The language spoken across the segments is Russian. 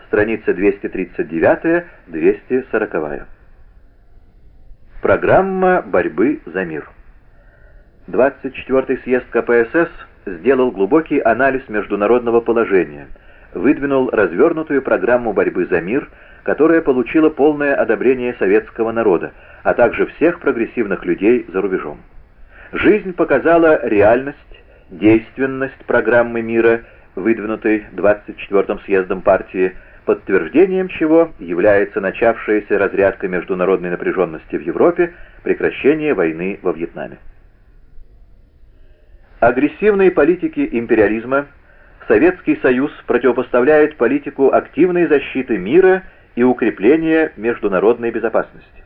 страницы 239-240. Программа борьбы за мир. 24-й съезд КПСС сделал глубокий анализ международного положения, выдвинул развернутую программу борьбы за мир, которая получила полное одобрение советского народа, а также всех прогрессивных людей за рубежом. Жизнь показала реальность, действенность программы мира, выдвинутой 24-м съездом партии, подтверждением чего является начавшаяся разрядка международной напряженности в Европе, прекращение войны во Вьетнаме. Агрессивной политике империализма Советский Союз противопоставляет политику активной защиты мира и укрепления международной безопасности.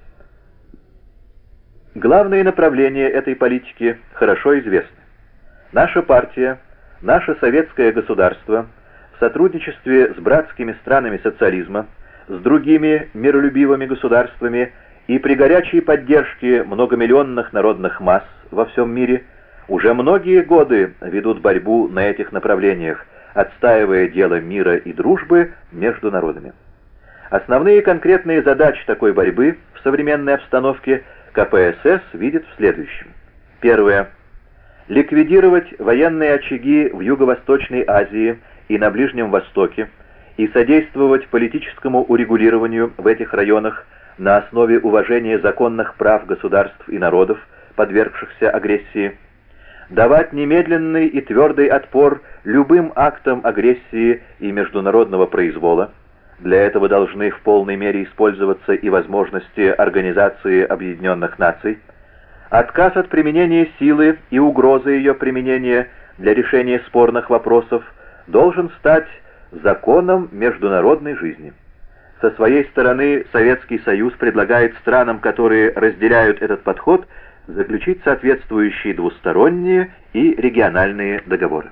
Главные направления этой политики хорошо известны. Наша партия, наше советское государство в сотрудничестве с братскими странами социализма, с другими миролюбивыми государствами и при горячей поддержке многомиллионных народных масс во всем мире уже многие годы ведут борьбу на этих направлениях, отстаивая дело мира и дружбы между народами. Основные конкретные задачи такой борьбы в современной обстановке КПСС видит в следующем. Первое. Ликвидировать военные очаги в Юго-Восточной Азии и на Ближнем Востоке и содействовать политическому урегулированию в этих районах на основе уважения законных прав государств и народов, подвергшихся агрессии. Давать немедленный и твердый отпор любым актам агрессии и международного произвола. Для этого должны в полной мере использоваться и возможности Организации Объединенных Наций. Отказ от применения силы и угроза ее применения для решения спорных вопросов должен стать законом международной жизни. Со своей стороны Советский Союз предлагает странам, которые разделяют этот подход, заключить соответствующие двусторонние и региональные договоры.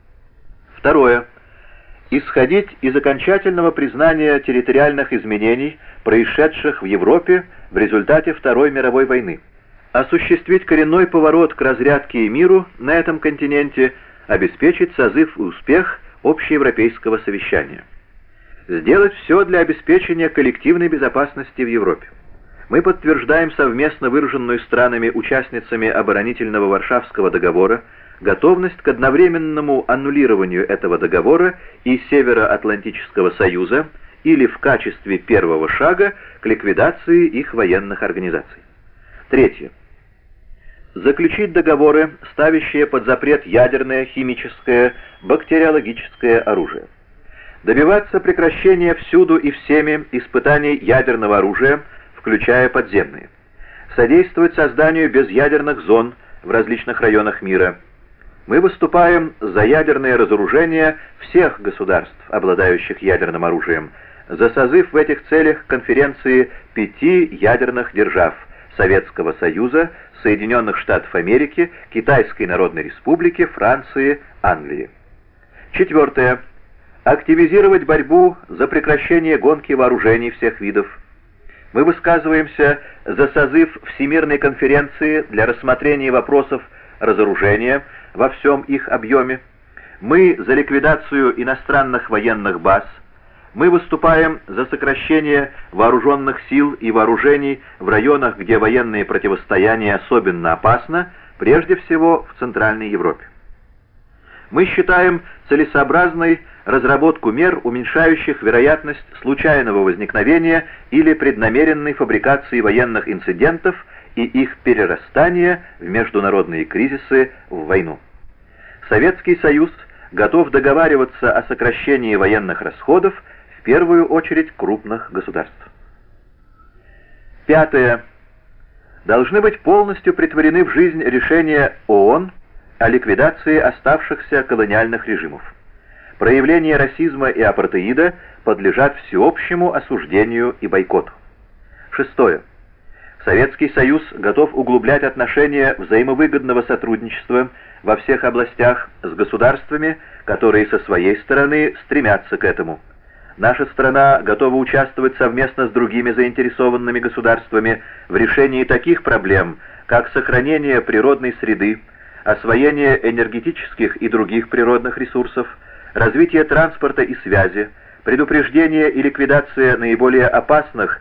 Второе. Исходить из окончательного признания территориальных изменений, происшедших в Европе в результате Второй мировой войны. Осуществить коренной поворот к разрядке и миру на этом континенте, обеспечить созыв и успех общеевропейского совещания. Сделать все для обеспечения коллективной безопасности в Европе. Мы подтверждаем совместно выраженную странами-участницами оборонительного Варшавского договора готовность к одновременному аннулированию этого договора и Североатлантического союза или в качестве первого шага к ликвидации их военных организаций. Третье. Заключить договоры, ставящие под запрет ядерное, химическое, бактериологическое оружие. Добиваться прекращения всюду и всеми испытаний ядерного оружия, включая подземные. Содействовать созданию безъядерных зон в различных районах мира. Мы выступаем за ядерное разоружение всех государств, обладающих ядерным оружием, за созыв в этих целях конференции 5 ядерных держав Советского Союза, Соединенных Штатов Америки, Китайской Народной Республики, Франции, Англии. Четвертое. Активизировать борьбу за прекращение гонки вооружений всех видов. Мы высказываемся за созыв Всемирной конференции для рассмотрения вопросов разоружения во всем их объеме. Мы за ликвидацию иностранных военных баз. Мы выступаем за сокращение вооруженных сил и вооружений в районах, где военное противостояние особенно опасно, прежде всего в Центральной Европе. Мы считаем целесообразной разработку мер, уменьшающих вероятность случайного возникновения или преднамеренной фабрикации военных инцидентов и их перерастания в международные кризисы в войну. Советский Союз готов договариваться о сокращении военных расходов, в первую очередь крупных государств. Пятое. Должны быть полностью претворены в жизнь решения ООН о ликвидации оставшихся колониальных режимов. Проявления расизма и апартеида подлежат всеобщему осуждению и бойкоту. Шестое. Советский Союз готов углублять отношения взаимовыгодного сотрудничества во всех областях с государствами, которые со своей стороны стремятся к этому. Наша страна готова участвовать совместно с другими заинтересованными государствами в решении таких проблем, как сохранение природной среды, освоение энергетических и других природных ресурсов, развитие транспорта и связи, Предупреждение и ликвидация наиболее опасных